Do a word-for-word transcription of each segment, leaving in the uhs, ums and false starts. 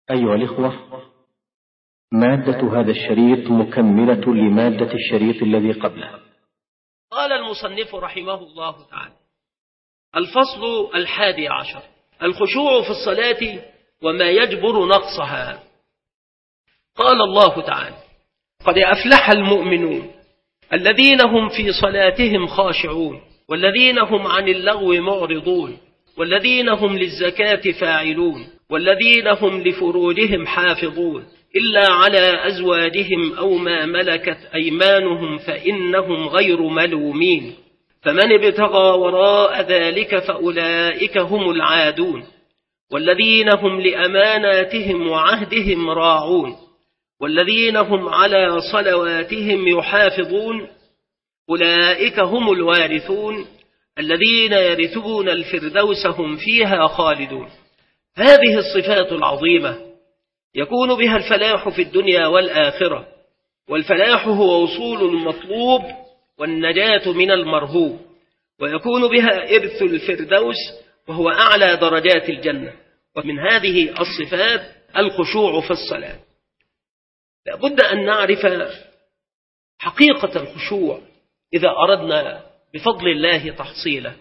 أيها الإخوة، مادة هذا الشريط مكملة لمادة الشريط الذي قبله. قال المصنف رحمه الله تعالى: الفصل الحادي عشر: الخشوع في الصلاة وما يجبر نقصها. قال الله تعالى: قد أفلح المؤمنون الذين هم في صلاتهم خاشعون والذين هم عن اللغو معرضون والذين هم للزكاة فاعلون والذين هم لفروجهم حافظون إلا على أزواجهم أو ما ملكت أيمانهم فإنهم غير ملومين، فمن ابتغى وراء ذلك فأولئك هم العادون، والذين هم لأماناتهم وعهدهم راعون والذين هم على صلواتهم يحافظون أولئك هم الوارثون الذين يرثون الفردوس هم فيها خالدون. هذه الصفات العظيمة يكون بها الفلاح في الدنيا والآخرة، والفلاح هو وصول المطلوب والنجاة من المرهوب، ويكون بها إرث الفردوس وهو أعلى درجات الجنة. ومن هذه الصفات الخشوع في الصلاة. لابد أن نعرف حقيقة الخشوع إذا أردنا بفضل الله تحصيله.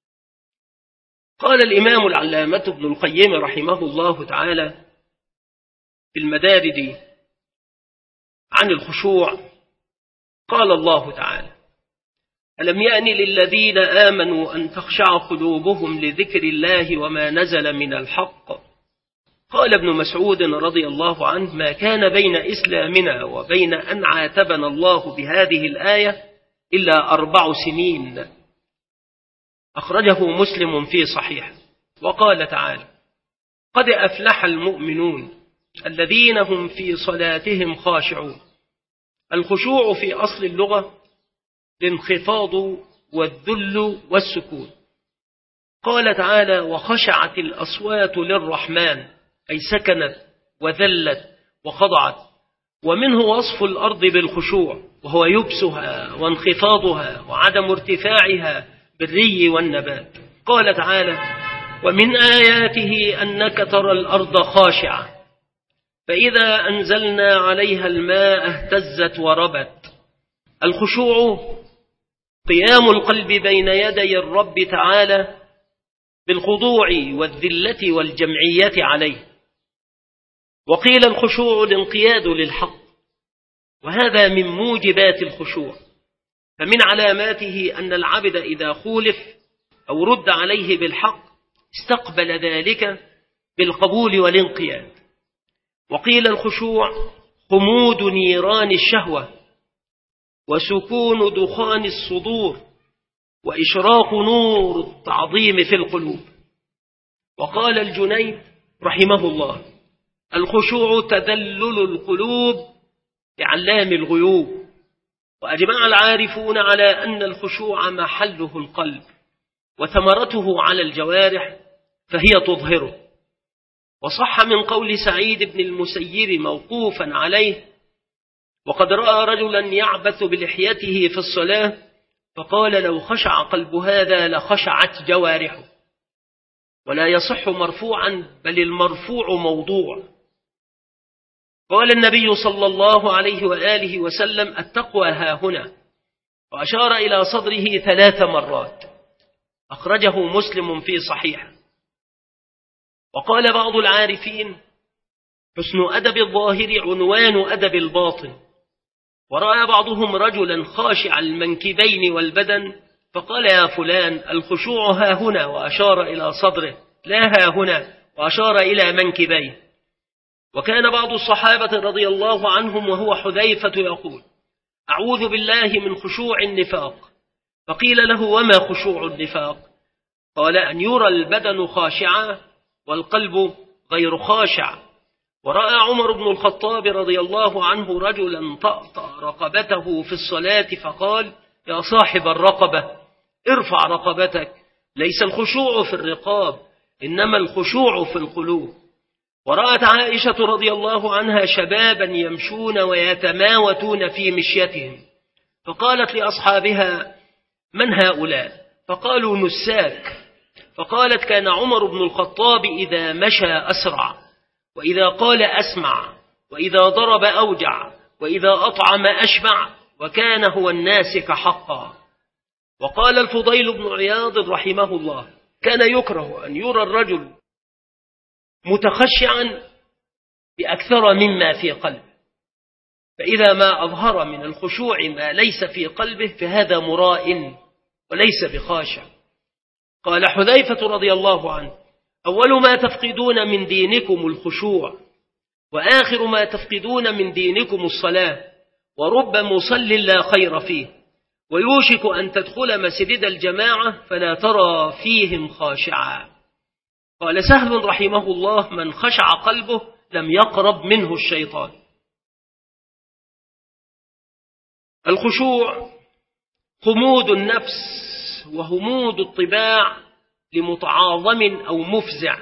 قال الإمام العلامة ابن القيم رحمه الله تعالى في المدارج عن الخشوع: قال الله تعالى: ألم يأن للذين آمنوا أن تخشع قلوبهم لذكر الله وما نزل من الحق. قال ابن مسعود رضي الله عنه: ما كان بين إسلامنا وبين أن عاتبنا الله بهذه الآية إلا أربع سنين. أخرجه مسلم في صحيح. وقال تعالى: قد أفلح المؤمنون الذين هم في صلاتهم خاشعون. الخشوع في أصل اللغة الانخفاض والذل والسكون. قال تعالى: وخشعت الأصوات للرحمن، أي سكنت وذلت وخضعت. ومنه وصف الأرض بالخشوع، وهو يبسها وانخفاضها وعدم ارتفاعها بالري والنبات. قال تعالى: ومن آياته أنك ترى الأرض خاشعة فإذا أنزلنا عليها الماء اهتزت وربت. الخشوع قيام القلب بين يدي الرب تعالى بالخضوع والذلة والجمعية عليه. وقيل الخشوع الانقياد للحق، وهذا من موجبات الخشوع. فمن علاماته أن العبد إذا خولف أو رد عليه بالحق استقبل ذلك بالقبول والانقياد. وقيل الخشوع خمود نيران الشهوة وسكون دخان الصدور وإشراق نور التعظيم في القلوب. وقال الجنيد رحمه الله: الخشوع تذلل القلوب لعلام الغيوب. وأجمع العارفون على أن الخشوع محله القلب وثمرته على الجوارح فهي تظهره. وصح من قول سعيد بن المسيب موقوفا عليه: وقد رأى رجلا يعبث بلحيته في الصلاة فقال: لو خشع قلب هذا لخشعت جوارحه. ولا يصح مرفوعا، بل المرفوع موضوع. قال النبي صلى الله عليه وآله وسلم: التقوى ها هنا، وأشار إلى صدره ثلاث مرات. أخرجه مسلم في صحيح. وقال بعض العارفين: حسن أدب الظاهر عنوان أدب الباطن. ورأى بعضهم رجلا خاشع المنكبين والبدن فقال: يا فلان الخشوع ها هنا، وأشار إلى صدره، لا ها هنا، وأشار إلى منكبيه. وكان بعض الصحابة رضي الله عنهم وهو حذيفة يقول: أعوذ بالله من خشوع النفاق. فقيل له: وما خشوع النفاق؟ قال: أن يرى البدن خاشعا والقلب غير خاشع. ورأى عمر بن الخطاب رضي الله عنه رجلا طأطأ رقبته في الصلاة فقال: يا صاحب الرقبة ارفع رقبتك، ليس الخشوع في الرقاب إنما الخشوع في القلوب. ورأت عائشة رضي الله عنها شبابا يمشون ويتماوتون في مشيتهم فقالت لأصحابها: من هؤلاء؟ فقالوا: نساك. فقالت: كان عمر بن الخطاب إذا مشى أسرع، وإذا قال أسمع، وإذا ضرب أوجع، وإذا أطعم أشبع، وكان هو الناسك حقا. وقال الفضيل بن عياض رحمه الله: كان يكره أن يرى الرجل متخشعا بأكثر مما في قلبه، فإذا ما أظهر من الخشوع ما ليس في قلبه فهذا مراء وليس بخاشع. قال حذيفة رضي الله عنه: أول ما تفقدون من دينكم الخشوع، وآخر ما تفقدون من دينكم الصلاة، ورب مصل لا خير فيه، ويوشك أن تدخل مسجد الجماعة فلا ترى فيهم خاشعا. قال سهل رحمه الله: من خشع قلبه لم يقرب منه الشيطان. الخشوع خمود النفس وهمود الطباع لمتعاظم أو مفزع،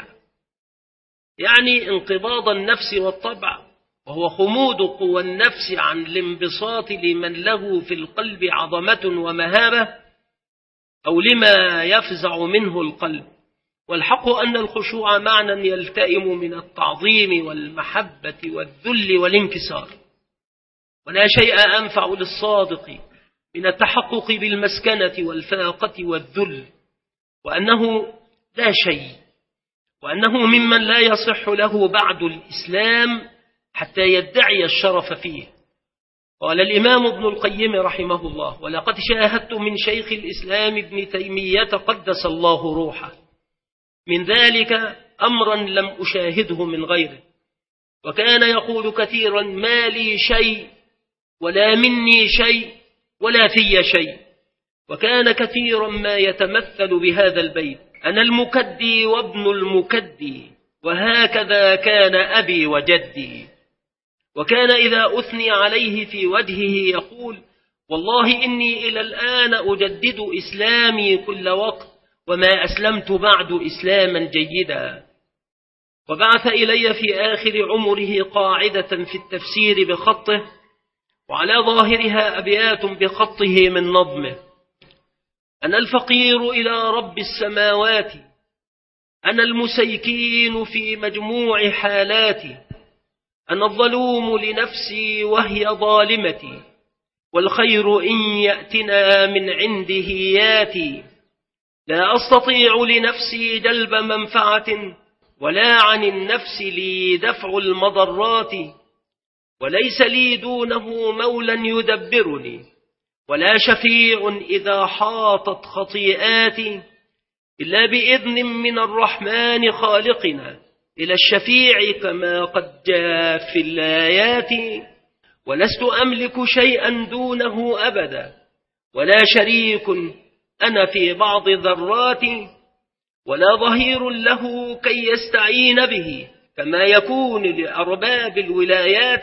يعني انقباض النفس والطبع، وهو خمود قوى النفس عن الانبساط لمن له في القلب عظمة ومهابة أو لما يفزع منه القلب. والحق أن الخشوع معنى يلتئم من التعظيم والمحبة والذل والانكسار، ولا شيء أنفع للصادق من التحقق بالمسكنة والفاقة والذل، وأنه لا شيء، وأنه ممن لا يصح له بعد الإسلام حتى يدعي الشرف فيه. قال الإمام ابن القيم رحمه الله: ولقد شاهدت من شيخ الإسلام ابن تيمية قدس الله روحه من ذلك أمرا لم أشاهده من غيره، وكان يقول كثيرا: ما لي شيء ولا مني شيء ولا في شيء. وكان كثيرا ما يتمثل بهذا البيت: أنا المكدي وابن المكدي، وهكذا كان أبي وجدي. وكان إذا أثني عليه في وجهه يقول: والله إني إلى الآن أجدد إسلامي كل وقت، وما أسلمت بعد إسلاما جيدا. وبعث إلي في آخر عمره قاعدة في التفسير بخطه، وعلى ظاهرها أبيات بخطه من نظمه: أنا الفقير إلى رب السماوات، أنا المسيكين في مجموع حالاتي، أنا الظلوم لنفسي وهي ظالمتي، والخير إن يأتنا من عنده ياتي. لا أستطيع لنفسي جلب منفعة، ولا عن النفس لي دفع المضرات، وليس لي دونه مولا يدبرني، ولا شفيع إذا حاطت خطيئاتي، إلا بإذن من الرحمن خالقنا إلى الشفيع كما قد جاء في الآيات. ولست أملك شيئا دونه أبدا، ولا شريك أنا في بعض ذراتي، ولا ظهير له كي يستعين به كما يكون لأرباب الولايات.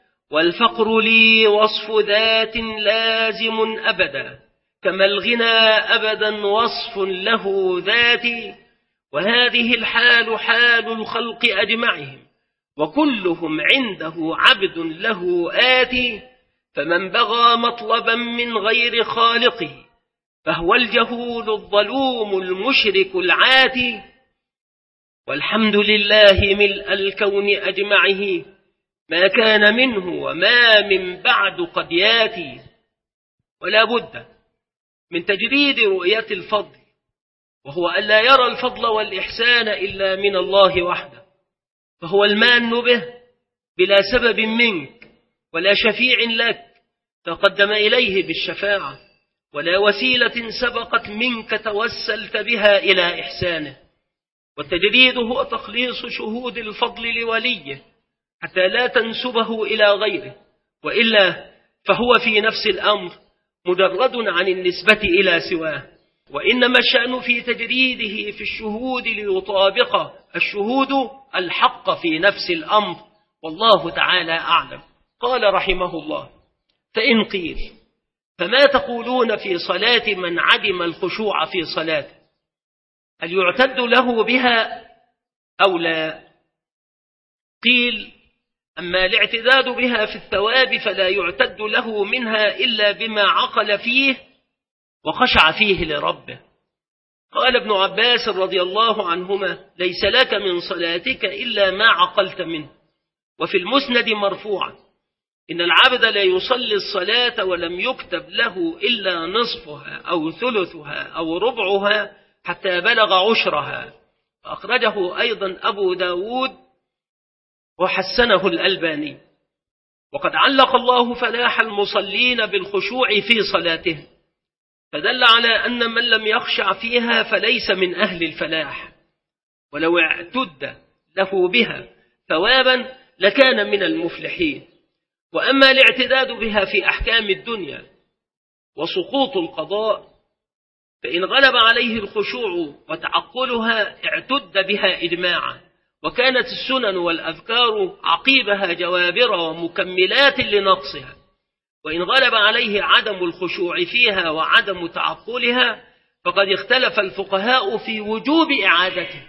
والفقر لي وصف ذات لازم أبدا، كما الغنى أبدا وصف له ذاتي. وهذه الحال حال الخلق أجمعهم، وكلهم عنده عبد له آتي. فمن بغى مطلبا من غير خالقه فهو الجهول الظلوم المشرك العاتي. والحمد لله ملء الكون أجمعه، ما كان منه وما من بعد قد ياتي. ولا بد من تجريد رؤية الفضل، وهو ألا يرى الفضل والإحسان إلا من الله وحده، فهو المان به بلا سبب منك، ولا شفيع لك تقدم إليه بالشفاعة، ولا وسيلة سبقت منك توسلت بها إلى إحسانه. والتجريد هو تخليص شهود الفضل لوليه حتى لا تنسبه إلى غيره، وإلا فهو في نفس الأمر مجرد عن النسبة إلى سواه. وإنما الشأن في تجريده في الشهود ليطابق الشهود الحق في نفس الأمر، والله تعالى أعلم. قال رحمه الله: فإن قيل فما تقولون في صلاة من عدم الخشوع في صلاته؟ هل يعتد له بها أو لا؟ قيل: أما الاعتداد بها في الثواب فلا يعتد له منها إلا بما عقل فيه وخشع فيه لربه. قال ابن عباس رضي الله عنهما: ليس لك من صلاتك إلا ما عقلت منه. وفي المسند مرفوعا: إن العبد لا يصلي الصلاة ولم يكتب له إلا نصفها أو ثلثها أو ربعها حتى بلغ عشرها. أخرجه أيضا أبو داود وحسنه الألباني. وقد علق الله فلاح المصلين بالخشوع في صلاته، فدل على أن من لم يخشع فيها فليس من أهل الفلاح، ولو اعتد له بها ثوابا لكان من المفلحين. وأما الاعتداد بها في أحكام الدنيا وسقوط القضاء فإن غلب عليه الخشوع وتعقلها اعتد بها إجماعا، وكانت السنن والأذكار عقيبها جوابر ومكملات لنقصها. وإن غلب عليه عدم الخشوع فيها وعدم تعقلها فقد اختلف الفقهاء في وجوب إعادته،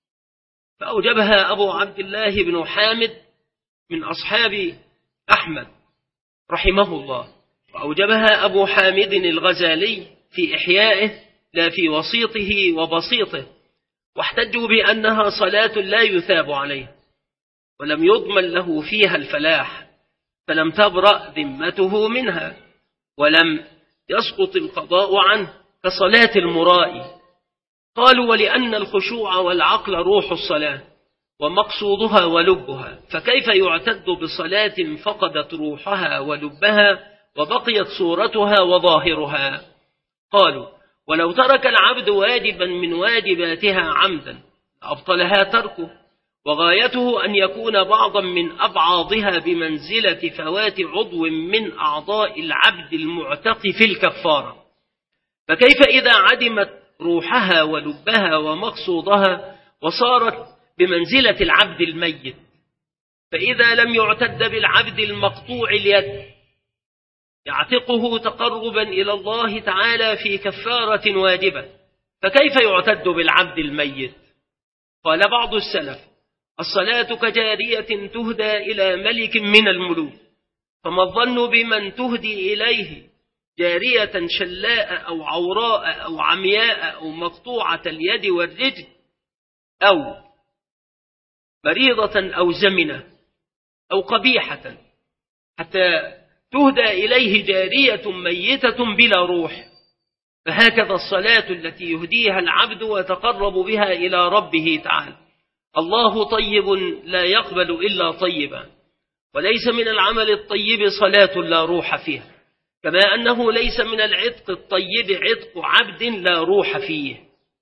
فأوجبها أبو عبد الله بن حامد من أصحاب أحمد رحمه الله، وأوجبها أبو حامد الغزالي في إحيائه لا في وسيطه وبسيطه، واحتجوا بأنها صلاة لا يثاب عليها ولم يضمن له فيها الفلاح، فلم تبرأ ذمته منها ولم يسقط القضاء عنه كصلاة المرائي. قالوا: ولأن الخشوع والعقل روح الصلاة ومقصودها ولبها، فكيف يعتد بصلاة فقدت روحها ولبها وبقيت صورتها وظاهرها؟ قالوا: ولو ترك العبد واجبا من واجباتها عمدا أبطلها تركه، وغايته أن يكون بعضا من أبعاضها بمنزلة فوات عضو من أعضاء العبد المعتق في الكفارة، فكيف إذا عدمت روحها ولبها ومقصودها وصارت بمنزلة العبد الميت؟ فإذا لم يعتد بالعبد المقطوع اليد يعتقه تقربا إلى الله تعالى في كفارة واجبة، فكيف يعتد بالعبد الميت؟ قال بعض السلف: الصلاة كجارية تهدى إلى ملك من الملوك، فما الظن بمن تهدي إليه جارية شلاء أو عوراء أو عمياء أو مقطوعة اليد والرجل أو مريضة أو زمنة أو قبيحة حتى تهدى إليه جارية ميتة بلا روح؟ فهكذا الصلاة التي يهديها العبد ويتقرب بها إلى ربه تعالى. الله طيب لا يقبل إلا طيبا، وليس من العمل الطيب صلاة لا روح فيها، كما أنه ليس من العتق الطيب عتق عبد لا روح فيه.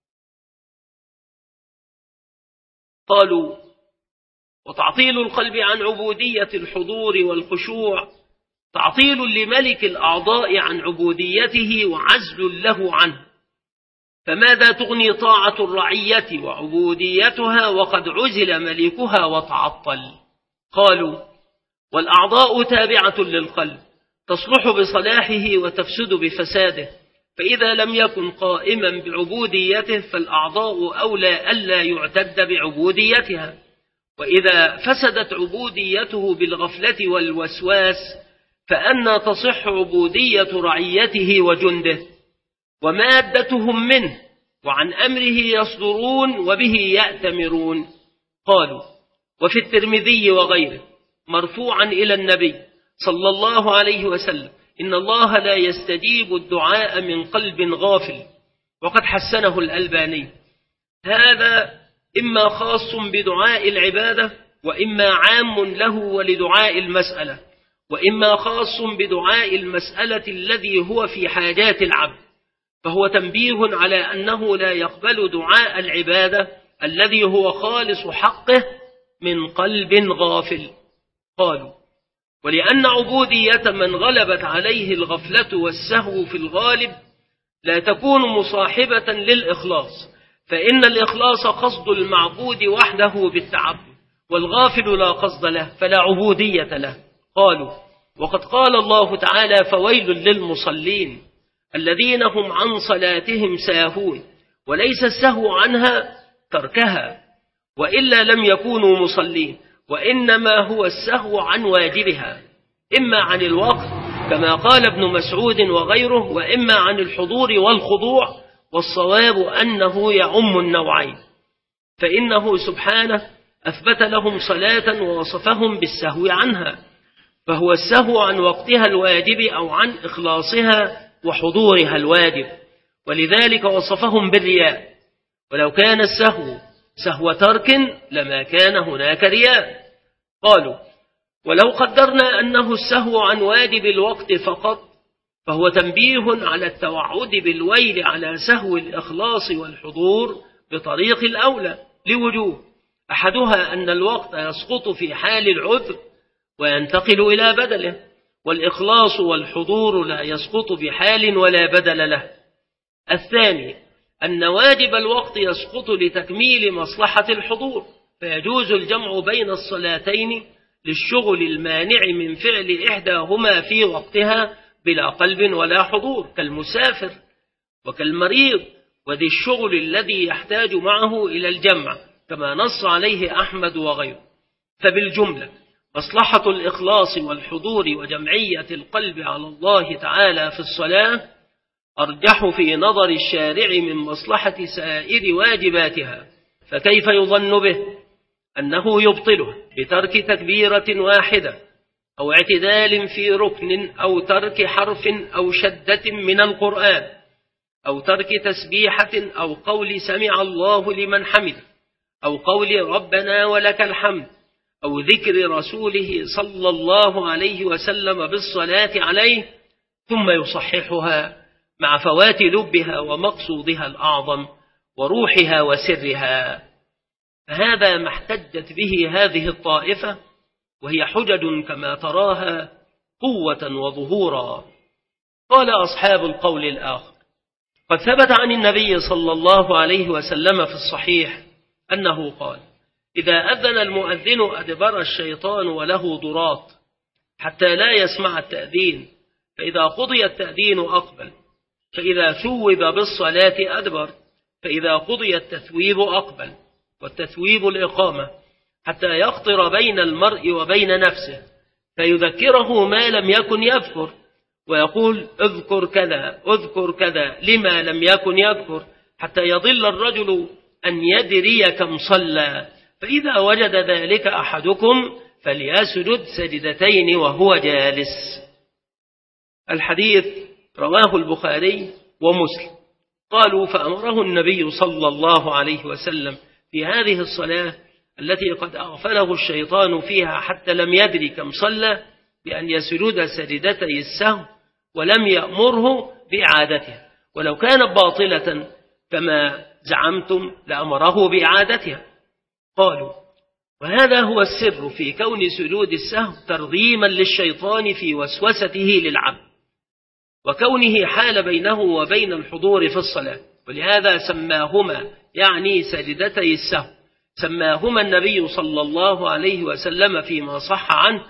قالوا: وتعطيل القلب عن عبودية الحضور والخشوع تعطيل لملك الأعضاء عن عبوديته وعزل له عنه، فماذا تغني طاعة الرعية وعبوديتها وقد عزل ملكها وتعطل؟ قالوا: والأعضاء تابعة للقلب تصلح بصلاحه وتفسد بفساده، فإذا لم يكن قائما بعبوديته فالأعضاء أولى ألا يعتد بعبوديتها، وإذا فسدت عبوديته بالغفلة والوسواس فأنى تصح عبودية رعيته وجنده ومادتهم منه، وعن أمره يصدرون وبه يأتمرون. قالوا: وفي الترمذي وغيره مرفوعا إلى النبي صلى الله عليه وسلم: إن الله لا يستجيب الدعاء من قلب غافل، وقد حسنه الألباني. هذا إما خاص بدعاء العبادة، وإما عام له ولدعاء المسألة، وإما خاص بدعاء المسألة الذي هو في حاجات العبد، فهو تنبيه على أنه لا يقبل دعاء العبادة الذي هو خالص حقه من قلب غافل. قالوا: ولأن عبودية من غلبت عليه الغفلة والسهو في الغالب لا تكون مصاحبة للإخلاص، فإن الإخلاص قصد المعبود وحده بالتعبد، والغافل لا قصد له فلا عبودية له. قالوا: وقد قال الله تعالى: فويل للمصلين الذين هم عن صلاتهم ساهون، وليس السهو عنها تركها وإلا لم يكونوا مصلين، وإنما هو السهو عن واجبها، إما عن الوقت كما قال ابن مسعود وغيره، وإما عن الحضور والخضوع، والصواب أنه يعم النوعين، فإنه سبحانه أثبت لهم صلاة ووصفهم بالسهو عنها، فهو السهو عن وقتها الواجب أو عن إخلاصها وحضورها الواجب، ولذلك وصفهم بالرياء، ولو كان السهو سهو ترك لما كان هناك رياء. قالوا ولو قدرنا أنه السهو عن واجب الوقت فقط فهو تنبيه على التوعد بالويل على سهو الإخلاص والحضور بطريق الأولى لوجوه، أحدها أن الوقت يسقط في حال العذر وينتقل إلى بدله، والإخلاص والحضور لا يسقط بحال ولا بدل له. الثاني أن واجب الوقت يسقط لتكميل مصلحة الحضور، فيجوز الجمع بين الصلاتين للشغل المانع من فعل إحداهما في وقتها بلا قلب ولا حضور، كالمسافر وكالمريض وذي الشغل الذي يحتاج معه إلى الجمع، كما نص عليه أحمد وغيره. فبالجملة مصلحة الإخلاص والحضور وجمعية القلب على الله تعالى في الصلاة أرجح في نظر الشارع من مصلحة سائر واجباتها، فكيف يظن به أنه يبطله بترك تكبيرة واحدة أو اعتدال في ركن أو ترك حرف أو شدة من القرآن أو ترك تسبيحة أو قول سمع الله لمن حمده أو قول ربنا ولك الحمد أو ذكر رسوله صلى الله عليه وسلم بالصلاة عليه ثم يصححها مع فوات لبها ومقصودها الأعظم وروحها وسرها. هذا ما احتجت به هذه الطائفة، وهي حجج كما تراها قوة وظهورا. قال أصحاب القول الآخر قد ثبت عن النبي صلى الله عليه وسلم في الصحيح أنه قال إذا أذن المؤذن أدبر الشيطان وله ضراط حتى لا يسمع التأذين، فإذا قضي التأذين أقبل، فإذا ثوب بالصلاة أدبر، فإذا قضي التثويب أقبل، والتثويب الإقامة، حتى يخطر بين المرء وبين نفسه فيذكره ما لم يكن يذكر، ويقول اذكر كذا اذكر كذا لما لم يكن يذكر، حتى يضل الرجل أن يدري كم صلى، فإذا وجد ذلك أحدكم فليسجد سجدتين وهو جالس. الحديث رواه البخاري ومسلم. قالوا فأمره النبي صلى الله عليه وسلم في هذه الصلاة التي قد أغفله الشيطان فيها حتى لم يدري كم صلى بأن يسجد سجدتي السهو، ولم يأمره بإعادتها، ولو كانت باطلة كما زعمتم لأمره بإعادتها. قالوا وهذا هو السر في كون سجود السهو ترغيما للشيطان في وسوسته للعبد، وكونه حال بينه وبين الحضور في الصلاة، ولهذا سماهما يعني سجدتي السهو سماهما النبي صلى الله عليه وسلم فيما صح عنه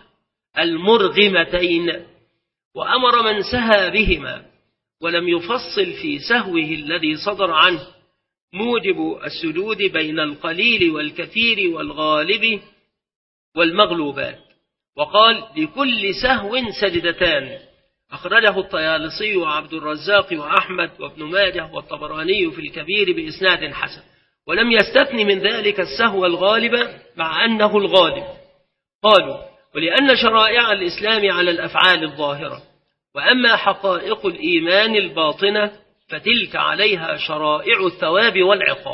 المرغمتين، وأمر من سهى بهما، ولم يفصل في سهوه الذي صدر عنه موجب السجود بين القليل والكثير والغالب والمغلوبات، وقال لكل سهو سجدتان. أخرجه الطيالسي وعبد الرزاق وأحمد وابن ماجه والطبراني في الكبير بإسناد حسن، ولم يستثن من ذلك السهو الغالب مع أنه الغالب. قالوا ولأن شرائع الإسلام على الأفعال الظاهرة، وأما حقائق الإيمان الباطنة فتلك عليها شرائع الثواب والعقاب،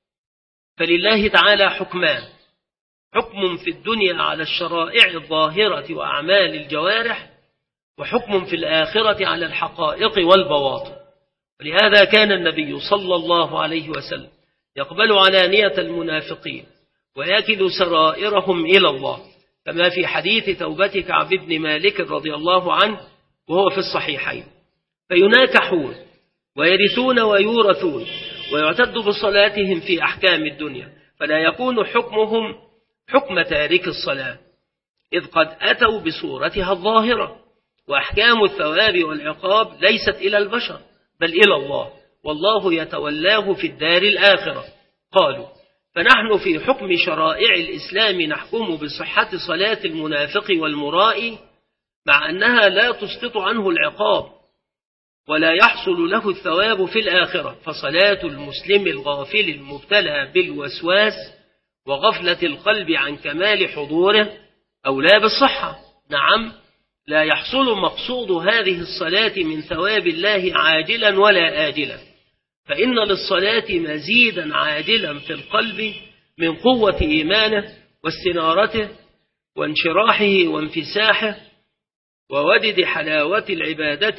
فلله تعالى حكمان: حكم في الدنيا على الشرائع الظاهرة وأعمال الجوارح، وحكم في الآخرة على الحقائق والبواطن. ولهذا كان النبي صلى الله عليه وسلم يقبل علانية المنافقين ويكل سرائرهم إلى الله، كما في حديث توبة كعب بن مالك رضي الله عنه وهو في الصحيحين، فيناكحون ويرثون ويورثون ويعتد بصلاتهم في أحكام الدنيا، فلا يكون حكمهم حكم تارك الصلاة، إذ قد أتوا بصورتها الظاهرة، وأحكام الثواب والعقاب ليست إلى البشر بل إلى الله، والله يتولاه في الدار الآخرة. قالوا فنحن في حكم شرائع الإسلام نحكم بصحة صلاة المنافق والمرائي، مع أنها لا تسقط عنه العقاب، ولا يحصل له الثواب في الآخرة. فصلاة المسلم الغافل المبتلى بالوسواس وغفلة القلب عن كمال حضوره أولى بالصحة. نعم، لا يحصل مقصود هذه الصلاة من ثواب الله عاجلا ولا آجلا، فإن للصلاة مزيدا عاجلا في القلب من قوة إيمانه واستنارته وانشراحه وانفساحه وودد حلاوة العبادة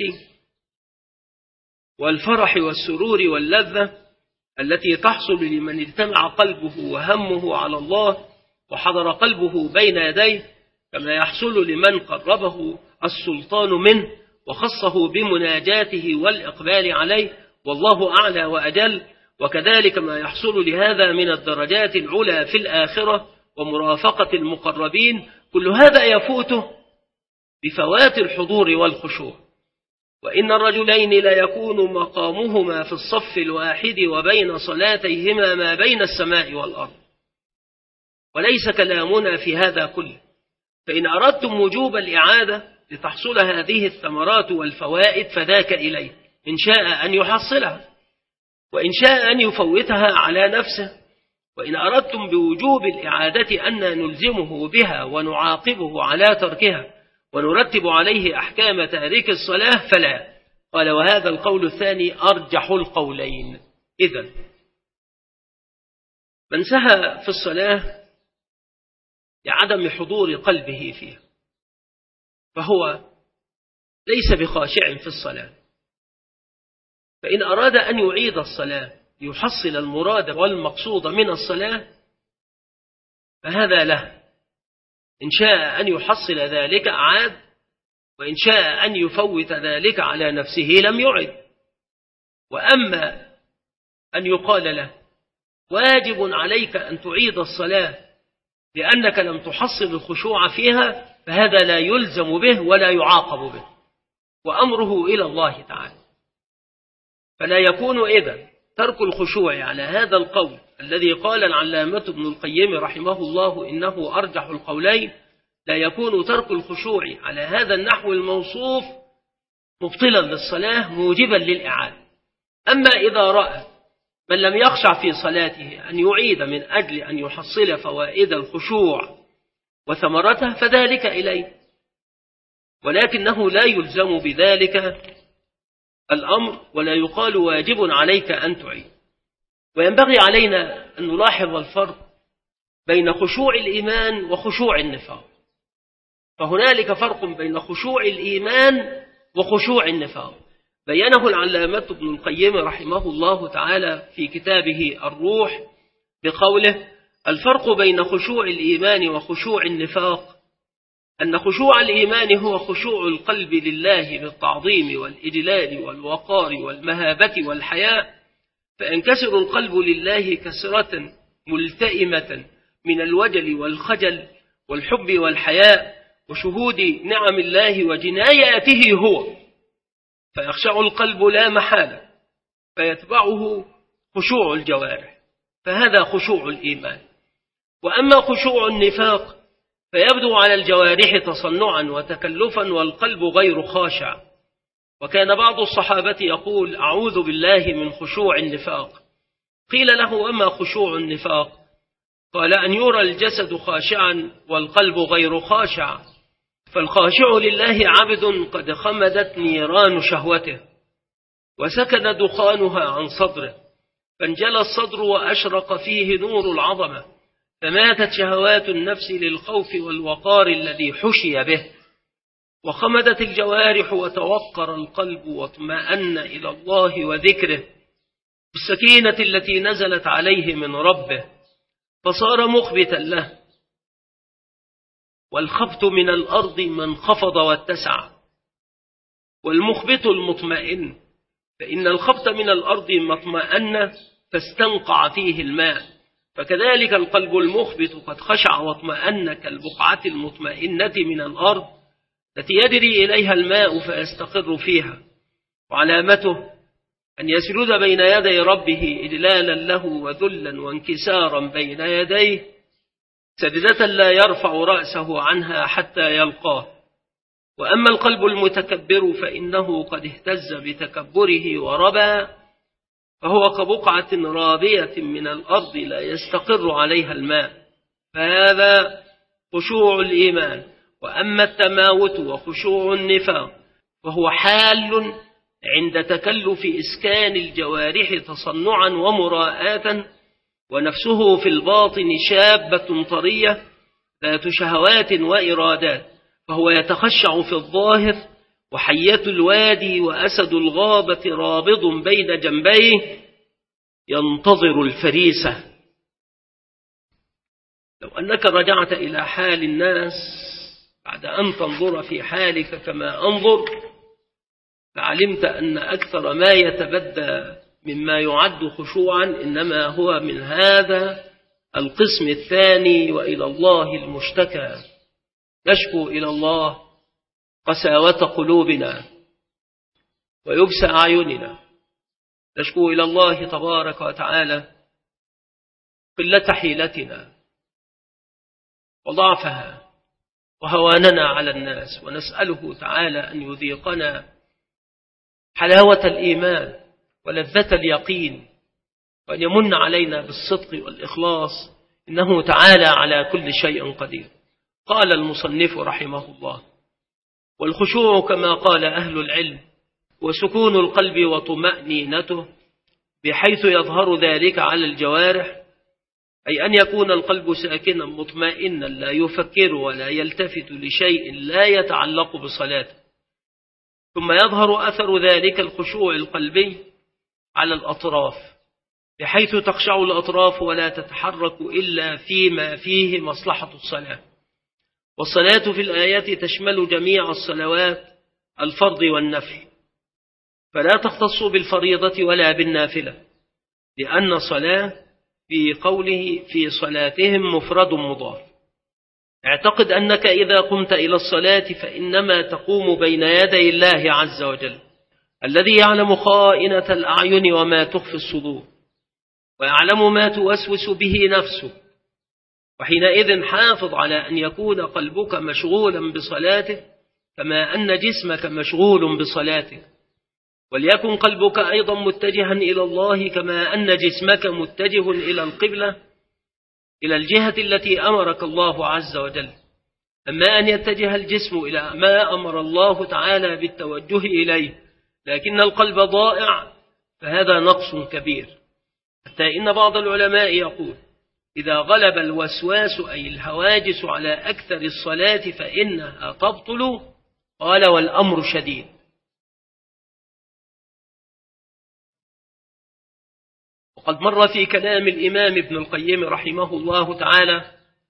والفرح والسرور واللذة التي تحصل لمن اجتمع قلبه وهمه على الله وحضر قلبه بين يديه، كما يحصل لمن قربه السلطان منه وخصه بمناجاته والإقبال عليه، والله أعلى وأجل. وكذلك ما يحصل لهذا من الدرجات العلى في الآخرة ومرافقة المقربين، كل هذا يفوته بفوات الحضور والخشوع. وإن الرجلين لا يكون مقامهما في الصف الواحد وبين صلاتيهما ما بين السماء والأرض. وليس كلامنا في هذا كله، فإن أردتم وجوب الإعادة لتحصل هذه الثمرات والفوائد فذاك إليه، إن شاء أن يحصلها وإن شاء أن يفوتها على نفسه. وإن أردتم بوجوب الإعادة أن نلزمه بها ونعاقبه على تركها ونرتب عليه أحكام تارك الصلاة فلا. قال: وهذا القول الثاني أرجح القولين. إذن من سهى في الصلاة لعدم حضور قلبه فيها فهو ليس بخاشع في الصلاة، فإن أراد أن يعيد الصلاة ليحصل المراد والمقصود من الصلاة فهذا له، إن شاء أن يحصل ذلك أعاد، وإن شاء أن يفوت ذلك على نفسه لم يعد. وأما أن يقال له واجب عليك أن تعيد الصلاة لأنك لم تحصل الخشوع فيها فهذا لا يلزم به ولا يعاقب به، وأمره إلى الله تعالى. فلا يكون إذن ترك الخشوع على هذا القول الذي قال العلامة ابن القيم رحمه الله إنه أرجح القولين، لا يكون ترك الخشوع على هذا النحو الموصوف مبطلا للصلاة موجبا للإعادة. أما إذا رأى من لم يخشع في صلاته أن يعيد من أجل أن يحصل فوائد الخشوع وثمرته فذلك إليه، ولكنه لا يلزم بذلك الأمر ولا يقال واجب عليك أن تعيد. وينبغي علينا أن نلاحظ الفرق بين خشوع الإيمان وخشوع النفاق، فهنالك فرق بين خشوع الإيمان وخشوع النفاق بينه العلامة ابن القيم رحمه الله تعالى في كتابه الروح بقوله: الفرق بين خشوع الإيمان وخشوع النفاق أن خشوع الإيمان هو خشوع القلب لله بالتعظيم والإجلال والوقار والمهابة والحياء، فينكسر القلب لله كسرة ملتئمة من الوجل والخجل والحب والحياء وشهود نعم الله وجناياته هو، فيخشع القلب لا محالة، فيتبعه خشوع الجوارح، فهذا خشوع الإيمان. وأما خشوع النفاق فيبدو على الجوارح تصنعا وتكلفا والقلب غير خاشع. وكان بعض الصحابة يقول: أعوذ بالله من خشوع النفاق. قيل له: أما خشوع النفاق؟ قال: أن يرى الجسد خاشعا والقلب غير خاشع، فالخاشع لله عبد قد خمدت نيران شهوته وسكن دخانها عن صدره، فانجلى الصدر وأشرق فيه نور العظمة، فماتت شهوات النفس للخوف والوقار الذي حشي به، وخمدت الجوارح وتوقر القلب واطمأن إلى الله وذكره بالسكينة التي نزلت عليه من ربه، فصار مخبتا له. والخبت من الأرض من خفض واتسع، والمخبت المطمئن، فإن الخبت من الأرض مطمئن فاستنقع فيه الماء، فكذلك القلب المخبت قد خشع واطمأن كالبقعة المطمئنة من الأرض التي يجري إليها الماء فيستقر فيها. وعلامته أن يسجد بين يدي ربه إجلالا له وذلا وانكسارا بين يديه، سجدة لا يرفع رأسه عنها حتى يلقاه، وأما القلب المتكبر فإنه قد اهتز بتكبره وربى، فهو كبقعة رابية من الأرض لا يستقر عليها الماء، فهذا خشوع الإيمان. وأما التماوت وخشوع النفاق فهو حال عند تكلف إسكان الجوارح تصنعا ومراءة، ونفسه في الباطن شابة طرية ذات شهوات وإرادات، فهو يتخشع في الظاهر، وحية الوادي وأسد الغابة رابض بين جنبيه ينتظر الفريسة. لو أنك رجعت إلى حال الناس بعد أن تنظر في حالك كما أنظر، فعلمت أن أكثر ما يتبدى مما يعد خشوعا إنما هو من هذا القسم الثاني، وإلى الله المشتكى. نشكو إلى الله قساوة قلوبنا ويبس أعيننا، نشكو إلى الله تبارك وتعالى قلة حيلتنا وضعفها وهواننا على الناس، ونسأله تعالى أن يذيقنا حلاوة الإيمان ولذة اليقين، وأن يمن علينا بالصدق والإخلاص، إنه تعالى على كل شيء قدير. قال المصنف رحمه الله: والخشوع كما قال أهل العلم وسكون القلب وطمأنينته، بحيث يظهر ذلك على الجوارح، أي أن يكون القلب ساكنا مطمئنا لا يفكر ولا يلتفت لشيء لا يتعلق بصلاته، ثم يظهر أثر ذلك الخشوع القلبي على الأطراف، بحيث تخشع الأطراف ولا تتحرك إلا فيما فيه مصلحة الصلاة. والصلاة في الآيات تشمل جميع الصلوات الفرض والنفل، فلا تختص بالفريضة ولا بالنافلة، لأن صلاة في قوله في صلاتهم مفرد مضاف. اعتقد أنك إذا قمت إلى الصلاة فإنما تقوم بين يدي الله عز وجل، الذي يعلم خائنة الأعين وما تخفي الصدور، ويعلم ما توسوس به نفسك. وحينئذ حافظ على أن يكون قلبك مشغولا بصلاته كما أن جسمك مشغول بصلاته، وليكن قلبك أيضا متجها إلى الله كما أن جسمك متجه إلى القبلة، إلى الجهة التي أمرك الله عز وجل. أما أن يتجه الجسم إلى ما أمر الله تعالى بالتوجه إليه لكن القلب ضائع، فهذا نقص كبير، حتى إن بعض العلماء يقول: إذا غلب الوسواس أي الهواجس على أكثر الصلاة فإنها تبطل. قال: والأمر شديد. وقد مر في كلام الإمام ابن القيم رحمه الله تعالى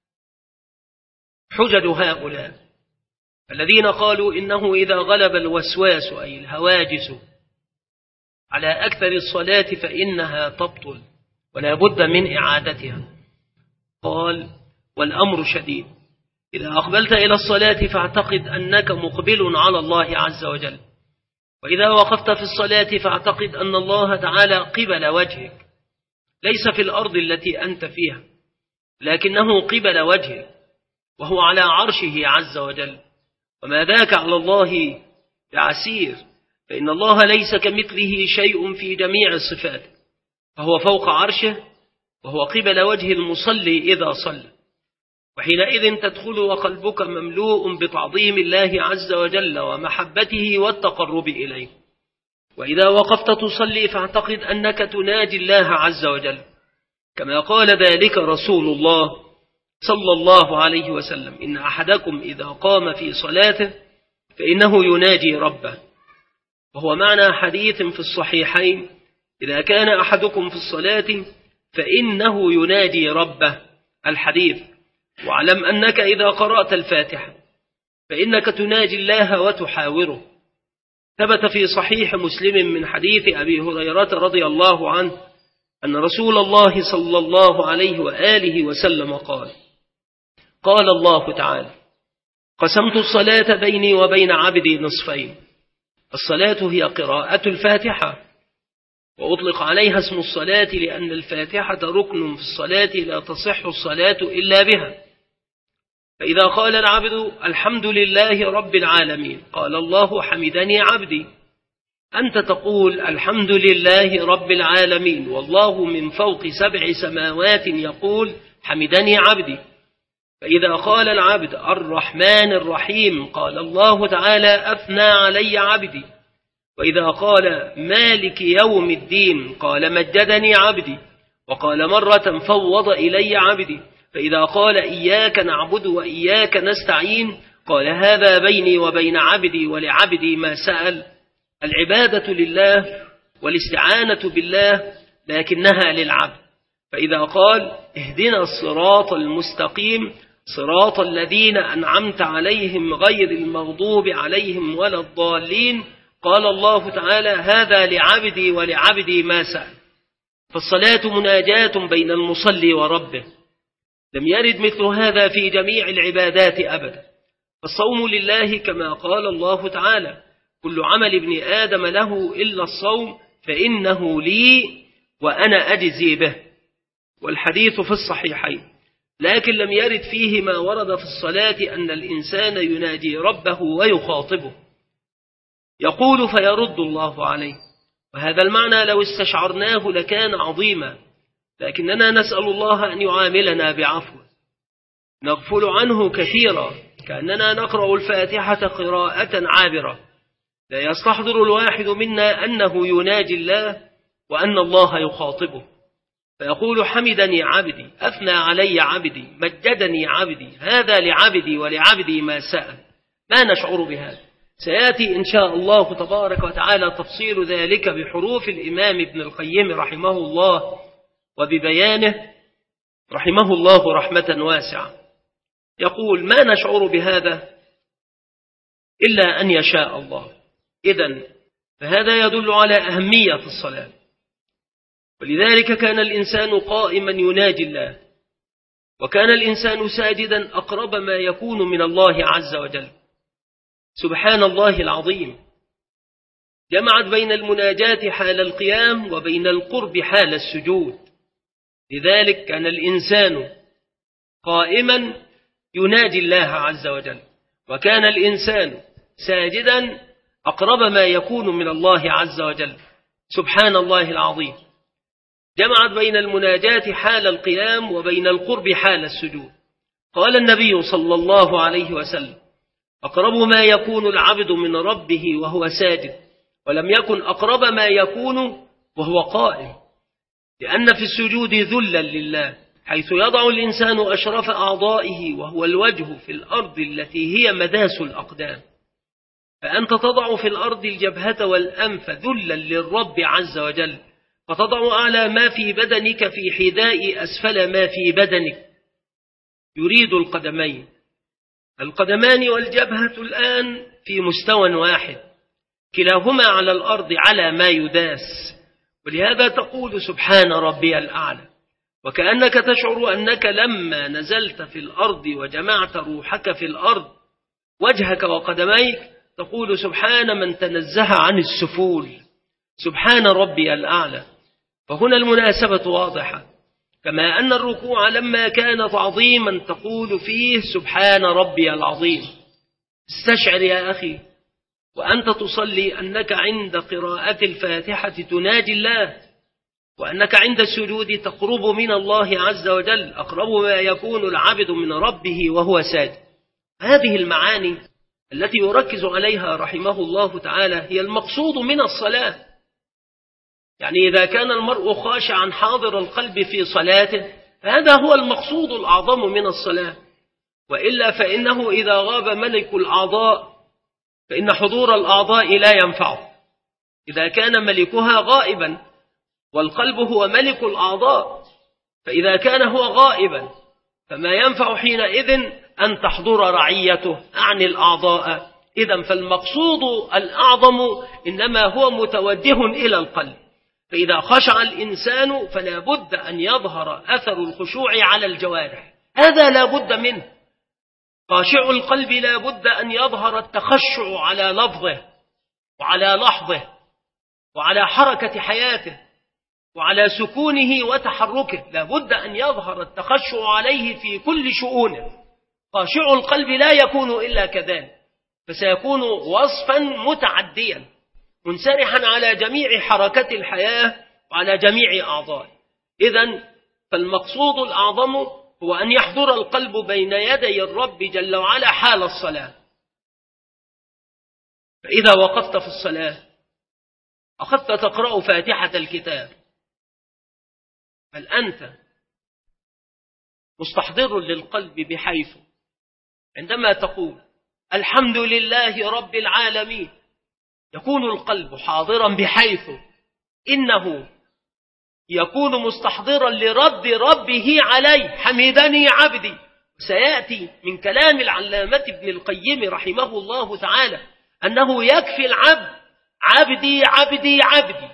حجج هؤلاء الذين قالوا إنه إذا غلب الوسواس أي الهواجس على أكثر الصلاة فإنها تبطل ولا بد من إعادتها. قال: والأمر شديد. إذا أقبلت إلى الصلاة فاعتقد أنك مقبل على الله عز وجل، وإذا وقفت في الصلاة فاعتقد أن الله تعالى قبل وجهك، ليس في الأرض التي أنت فيها لكنه قبل وجهك، وهو على عرشه عز وجل، وما ذاك على الله بعسير، فإن الله ليس كمثله شيء في جميع الصفات، فهو فوق عرشه وهو قبل وجه المصلي إذا صلى. وحينئذ تدخل وقلبك مملوء بتعظيم الله عز وجل ومحبته والتقرب إليه. وإذا وقفت تصلي فاعتقد أنك تناجي الله عز وجل، كما قال ذلك رسول الله صلى الله عليه وسلم: إن أحدكم إذا قام في صلاته فإنه يناجي ربه. وهو معنى حديث في الصحيحين: إذا كان أحدكم في الصلاة فإنه يناجي ربه، الحديث. واعلم أنك إذا قرأت الفاتحة فإنك تناجي الله وتحاوره. ثبت في صحيح مسلم من حديث أبي هريرة رضي الله عنه أن رسول الله صلى الله عليه وآله وسلم قال: قال الله تعالى: قسمت الصلاة بيني وبين عبدي نصفين. الصلاة هي قراءة الفاتحة، وأطلق عليها اسم الصلاة لأن الفاتحة ركن في الصلاة لا تصح الصلاة إلا بها. فإذا قال العبد الحمد لله رب العالمين قال الله حمدني عبدي. أنت تقول الحمد لله رب العالمين والله من فوق سبع سماوات يقول حمدني عبدي. فإذا قال العبد الرحمن الرحيم قال الله تعالى أثنى علي عبدي. وإذا قال مالك يوم الدين قال مجدني عبدي. وقال مرة فوض إلي عبدي. فإذا قال إياك نعبد وإياك نستعين قال هذا بيني وبين عبدي ولعبدي ما سأل. العبادة لله والاستعانة بالله لكنها للعبد. فإذا قال اهدنا الصراط المستقيم صراط الذين أنعمت عليهم غير المغضوب عليهم ولا الضالين قال الله تعالى هذا لعبدي ولعبدي ما سأل. فالصلاة مناجاة بين المصلي وربه، لم يرد مثل هذا في جميع العبادات أبدا. فالصوم لله كما قال الله تعالى كل عمل ابن آدم له إلا الصوم فإنه لي وأنا أجزي به، والحديث في الصحيحين. لكن لم يرد فيه ما ورد في الصلاة أن الإنسان يناجي ربه ويخاطبه يقول فيرد الله عليه، وهذا المعنى لو استشعرناه لكان عظيما، لكننا نسأل الله أن يعاملنا بعفو. نغفل عنه كثيرا كأننا نقرأ الفاتحة قراءة عابرة، لا يستحضر الواحد منا أنه يناجي الله وأن الله يخاطبه، فيقول حمدني عبدي أثنى علي عبدي مجدني عبدي هذا لعبدي ولعبدي ما سأل. ما نشعر بهذا؟ سيأتي إن شاء الله تبارك وتعالى تفصيل ذلك بحروف الإمام ابن القيم رحمه الله وببيانه رحمه الله رحمة واسعة. يقول ما نشعر بهذا إلا أن يشاء الله. إذن فهذا يدل على أهمية الصلاة، ولذلك كان الإنسان قائما يناجي الله، وكان الإنسان ساجدا أقرب ما يكون من الله عز وجل. سبحان الله العظيم جمعت بين المناجاة حال القيام وبين القرب حال السجود. لذلك كان الإنسان قائما يناجي الله عز وجل، وكان الإنسان ساجدا أقرب ما يكون من الله عز وجل. سبحان الله العظيم جمعت بين المناجاة حال القيام وبين القرب حال السجود. قال النبي صلى الله عليه وسلم أقرب ما يكون العبد من ربه وهو ساجد، ولم يكن أقرب ما يكون وهو قائم، لأن في السجود ذلا لله، حيث يضع الإنسان أشرف أعضائه وهو الوجه في الأرض التي هي مداس الأقدام. فأنت تضع في الأرض الجبهة والأنف ذلا للرب عز وجل، فتضع أعلى ما في بدنك في حذاء أسفل ما في بدنك. يريد القدمين، القدمان والجبهة الآن في مستوى واحد، كلاهما على الأرض على ما يداس، ولهذا تقول سبحان ربي الأعلى، وكأنك تشعر أنك لما نزلت في الأرض وجمعت روحك في الأرض وجهك وقدميك تقول سبحان من تنزه عن السفول، سبحان ربي الأعلى. فهنا المناسبة واضحة، كما أن الركوع لما كان تعظيما تقول فيه سبحان ربي العظيم. استشعر يا أخي وأنت تصلي أنك عند قراءة الفاتحة تناجي الله، وأنك عند السجود تقرب من الله عز وجل أقرب ما يكون العبد من ربه وهو ساجد. هذه المعاني التي يركز عليها رحمه الله تعالى هي المقصود من الصلاة. يعني إذا كان المرء خاشعا حاضر القلب في صلاته فهذا هو المقصود الأعظم من الصلاة، وإلا فإنه إذا غاب ملك الأعضاء فإن حضور الأعضاء لا ينفعه. إذا كان ملكها غائبا والقلب هو ملك الأعضاء، فإذا كان هو غائبا فما ينفع حينئذ أن تحضر رعيته عن الأعضاء. إذن فالمقصود الأعظم إنما هو متوجه إلى القلب. فإذا خشع الإنسان فلا بد أن يظهر أثر الخشوع على الجوارح، هذا لا بد منه. خاشع القلب لا بد أن يظهر التخشع على لفظه وعلى لحظه وعلى حركة حياته وعلى سكونه وتحركه، لا بد أن يظهر التخشع عليه في كل شؤونه. خاشع القلب لا يكون إلا كذلك، فسيكون وصفا متعديا منسرحا على جميع حركات الحياة وعلى جميع أعضائه. إذن فالمقصود الأعظم هو أن يحضر القلب بين يدي الرب جل وعلا حال الصلاة. فإذا وقفت في الصلاة أخذت تقرأ فاتحة الكتاب، بل أنت مستحضر للقلب بحيث عندما تقول الحمد لله رب العالمين يكون القلب حاضرا، بحيث إنه يكون مستحضرا لرد ربه عليه، حمدني عبدي. سيأتي من كلام العلامة ابن القيم رحمه الله تعالى أنه يكفي العبد عبدي عبدي عبدي،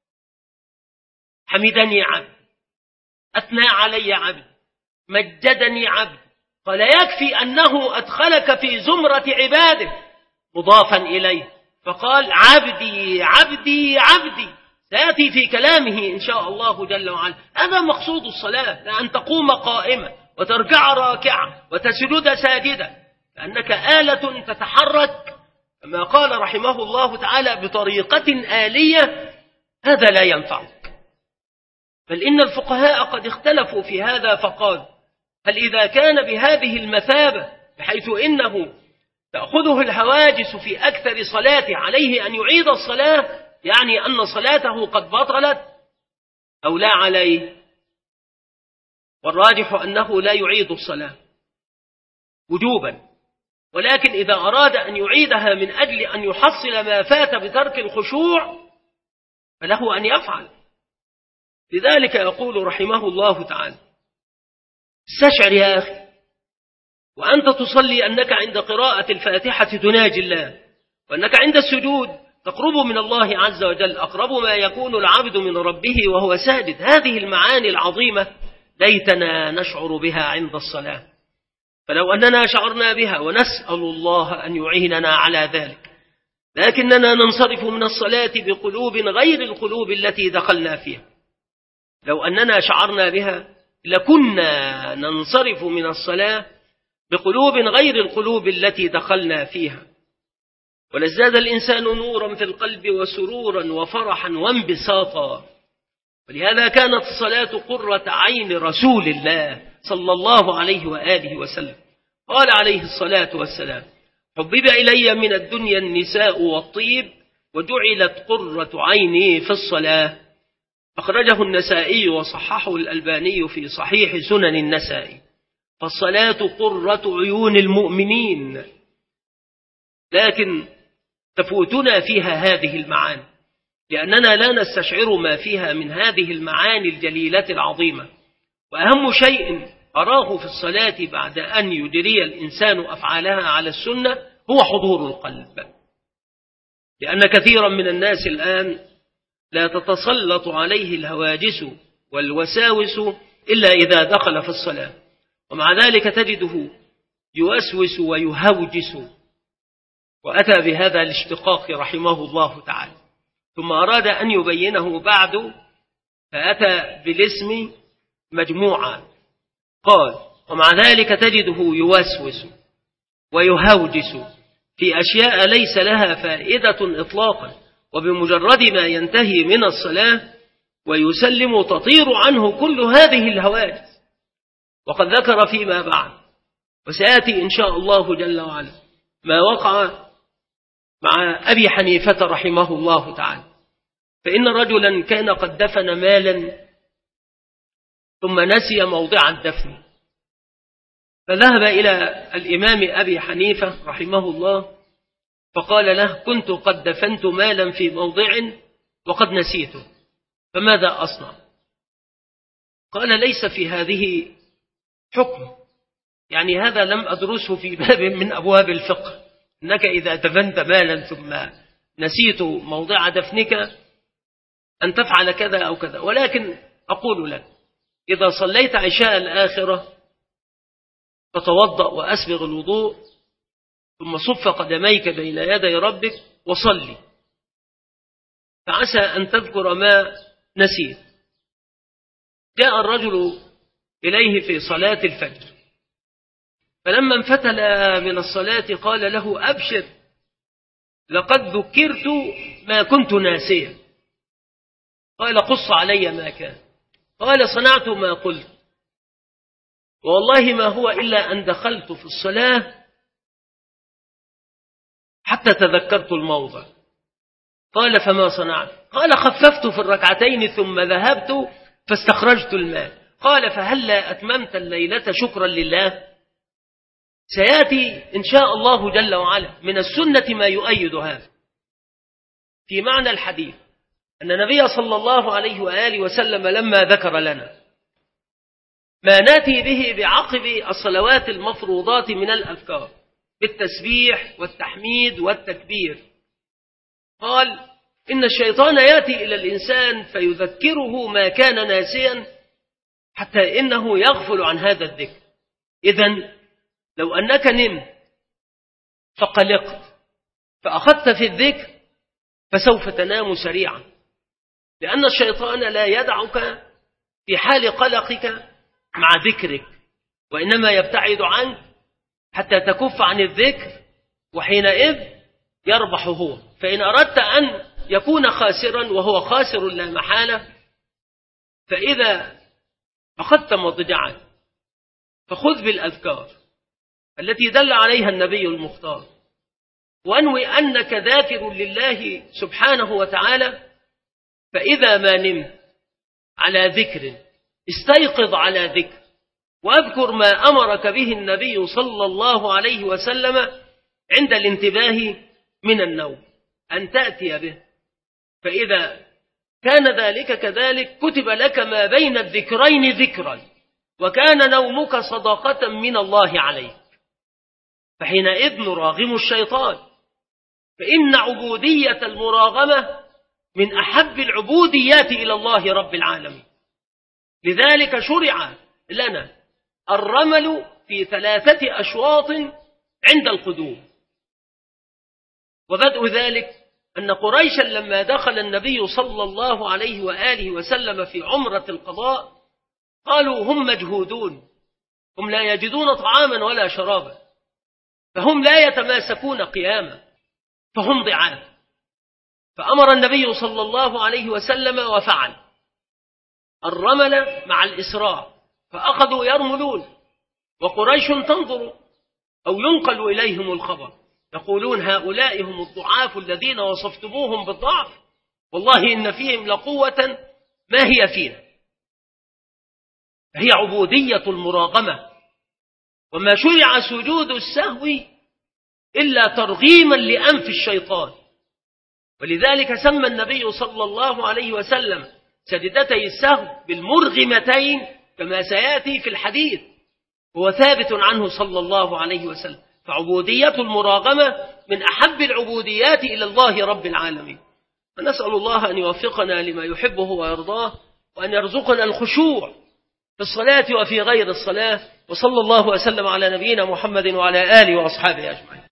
حمدني عبدي، أثنى علي عبدي، مجدني عبدي. قال يكفي أنه أدخلك في زمرة عباده مضافا إليه، فقال عبدي عبدي عبدي. سيأتي في كلامه إن شاء الله جل وعلا. هذا مقصود الصلاة، لأن تقوم قائمة وتركع راكعة وتسجد ساجدة، لأنك آلة تتحرك كما قال رحمه الله تعالى بطريقة آلية. هذا لا ينفعك. بل إن الفقهاء قد اختلفوا في هذا فقالوا هل إذا كان بهذه المثابة بحيث إنه تأخذه الهواجس في أكثر صلاته عليه أن يعيد الصلاة، يعني أن صلاته قد بطلت، أو لا عليه؟ والراجح أنه لا يعيد الصلاة وجوبا، ولكن إذا أراد أن يعيدها من أجل أن يحصل ما فات بترك الخشوع فله أن يفعل. لذلك يقول رحمه الله تعالى استشعر يا أخي وأنت تصلي أنك عند قراءة الفاتحة تناجي الله، وأنك عند السجود تقرب من الله عز وجل أقرب ما يكون العبد من ربه وهو ساجد. هذه المعاني العظيمة ليتنا نشعر بها عند الصلاة، فلو أننا شعرنا بها، ونسأل الله أن يعيننا على ذلك، لكننا ننصرف من الصلاة بقلوب غير القلوب التي دخلنا فيها. لو أننا شعرنا بها لكنا ننصرف من الصلاة بقلوب غير القلوب التي دخلنا فيها، ولازداد الإنسان نورا في القلب وسرورا وفرحا وانبساطا. ولهذا كانت الصلاة قرة عين رسول الله صلى الله عليه وآله وسلم. قال عليه الصلاة والسلام حبب إلي من الدنيا النساء والطيب وجعلت قرة عيني في الصلاة. أخرجه النسائي وصححه الألباني في صحيح سنن النسائي. فالصلاة قرة عيون المؤمنين، لكن تفوتنا فيها هذه المعاني لأننا لا نستشعر ما فيها من هذه المعاني الجليلة العظيمة. وأهم شيء أراه في الصلاة بعد أن يجري الإنسان أفعالها على السنة هو حضور القلب، لأن كثيرا من الناس الآن لا تتسلط عليه الهواجس والوساوس إلا إذا دخل في الصلاة، ومع ذلك تجده يوسوس ويهوجس. وأتى بهذا الاشتقاق رحمه الله تعالى، ثم أراد أن يبينه بعد فأتى بالاسم مجموعة. قال ومع ذلك تجده يوسوس ويهوجس في أشياء ليس لها فائدة إطلاقا، وبمجرد ما ينتهي من الصلاة ويسلم تطير عنه كل هذه الهواجس. وقد ذكر فيما بعد وسيأتي إن شاء الله جل وعلا ما وقع مع أبي حنيفة رحمه الله تعالى. فإن رجلا كان قد دفن مالا ثم نسي موضع الدفن، فذهب إلى الإمام أبي حنيفة رحمه الله فقال له كنت قد دفنت مالا في موضع وقد نسيته، فماذا أصنع؟ قال ليس في هذه حكم، يعني هذا لم أدرسه في باب من أبواب الفقه، أنك إذا دفنت مالا ثم نسيت موضع دفنك أن تفعل كذا أو كذا. ولكن أقول لك إذا صليت عشاء الآخرة فتوضأ وأسبغ الوضوء ثم صف قدميك بين يدي ربك وصلي، فعسى أن تذكر ما نسيت. جاء الرجل إليه في صلاة الفجر فلما انفتل من الصلاة قال له أبشر لقد ذكرت ما كنت ناسيا. قال قص علي ما كان. قال صنعت ما قلت، والله ما هو إلا أن دخلت في الصلاة حتى تذكرت الموضع. قال فما صنعت؟ قال خففت في الركعتين ثم ذهبت فاستخرجت الماء. قال فهلا أتممت الليلة شكرا لله؟ سيأتي إن شاء الله جل وعلا من السنة ما يؤيد هذا. في معنى الحديث أن النبي صلى الله عليه وآله وسلم لما ذكر لنا ما ناتي به بعقب الصلوات المفروضات من الأذكار بالتسبيح والتحميد والتكبير، قال إن الشيطان يأتي إلى الإنسان فيذكره ما كان ناسيا حتى إنه يغفل عن هذا الذكر. إذن لو أنك نمت فقلقت فأخذت في الذكر فسوف تنام سريعا، لأن الشيطان لا يدعك في حال قلقك مع ذكرك، وإنما يبتعد عنك حتى تكف عن الذكر، وحينئذ يربح هو. فإن أردت أن يكون خاسرا وهو خاسر لا محالة، فإذا أخذت مضجعا فخذ بالأذكار التي دل عليها النبي المختار، وانوي أنك ذاكر لله سبحانه وتعالى. فإذا ما نمت على ذكر استيقظ على ذكر، واذكر ما أمرك به النبي صلى الله عليه وسلم عند الانتباه من النوم أن تأتي به. فإذا كان ذلك كذلك كتب لك ما بين الذكرين ذكرا، وكان نومك صدقة من الله عليك. فحينئذ نراغم الشيطان، فإن عبودية المراغمة من أحب العبوديات إلى الله رب العالمين. لذلك شرع لنا الرمل في ثلاثة أشواط عند القدوم. وبدء ذلك أن قريشا لما دخل النبي صلى الله عليه وآله وسلم في عمرة القضاء قالوا هم مجهودون، هم لا يجدون طعاما ولا شرابا، فهم لا يتماسكون قياما، فهم ضعاف. فأمر النبي صلى الله عليه وسلم وفعل الرمل مع الإسراع، فأخذوا يرملون، وقريش تنظر أو ينقل إليهم الخبر يقولون هؤلاء هم الضعاف الذين وصفتموهم بالضعف، والله إن فيهم لقوة ما هي فينا. هي عبودية المراغمة، وما شرع سجود السهو إلا ترغيما لأنف الشيطان. ولذلك سمى النبي صلى الله عليه وسلم سجدتي السهو بالمرغمتين كما سيأتي في الحديث، هو ثابت عنه صلى الله عليه وسلم. فعبودية المراغمة من أحب العبوديات إلى الله رب العالمين. فنسأل الله أن يوفقنا لما يحبه ويرضاه، وأن يرزقنا الخشوع في الصلاة وفي غير الصلاة. وصلى الله وسلم على نبينا محمد وعلى آله وأصحابه أجمعين.